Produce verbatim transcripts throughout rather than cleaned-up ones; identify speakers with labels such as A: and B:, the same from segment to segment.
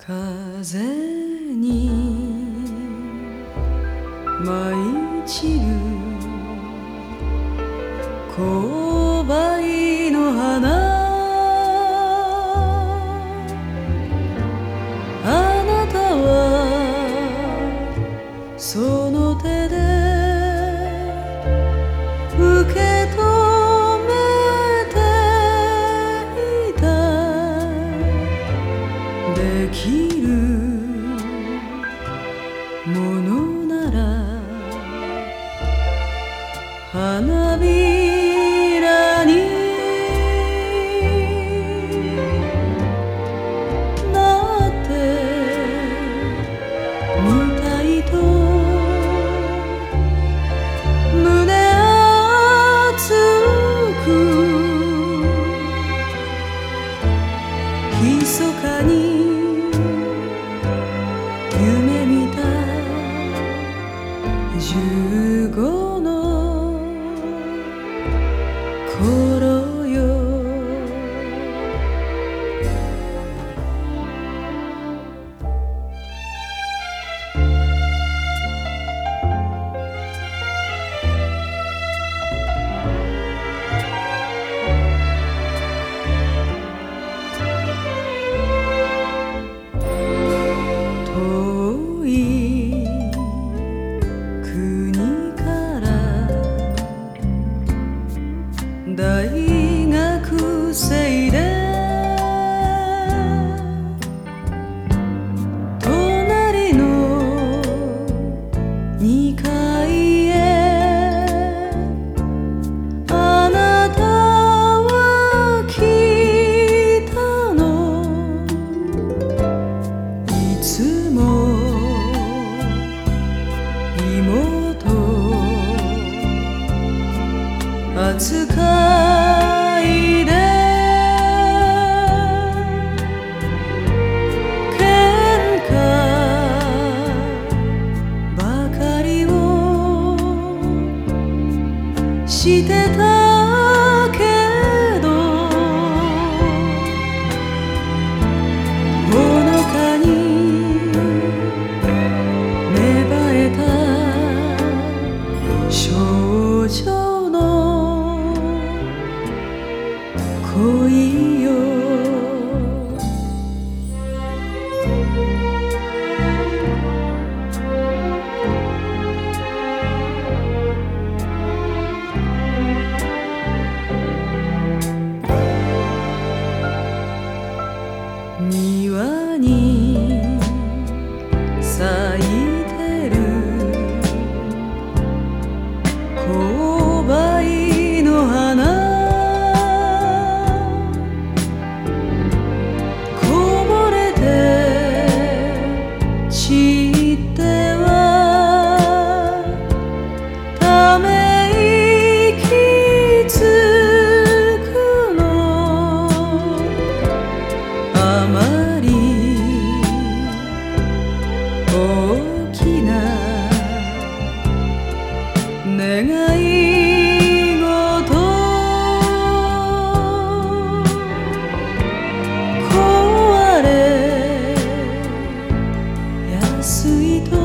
A: 風に舞い散る紅梅の花、あなたはその手で受け止めていた。できるものなら花びらになってみたいと胸熱く密かに夢見た十五の頃よ。遠い国から大学生で隣のにかいへあなたは来たの。いつも妹扱いで喧嘩ばかりをしてたけど、ほのかに芽生えた少女の恋よ。庭に咲いてる紅梅の花、こぼれて散ってはため息つくの。あまり大きな願い事壊れやすいと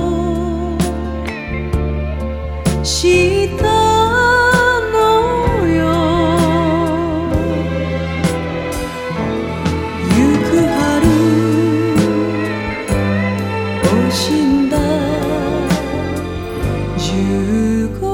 A: 知ったのよ。ゆく春死んだ十五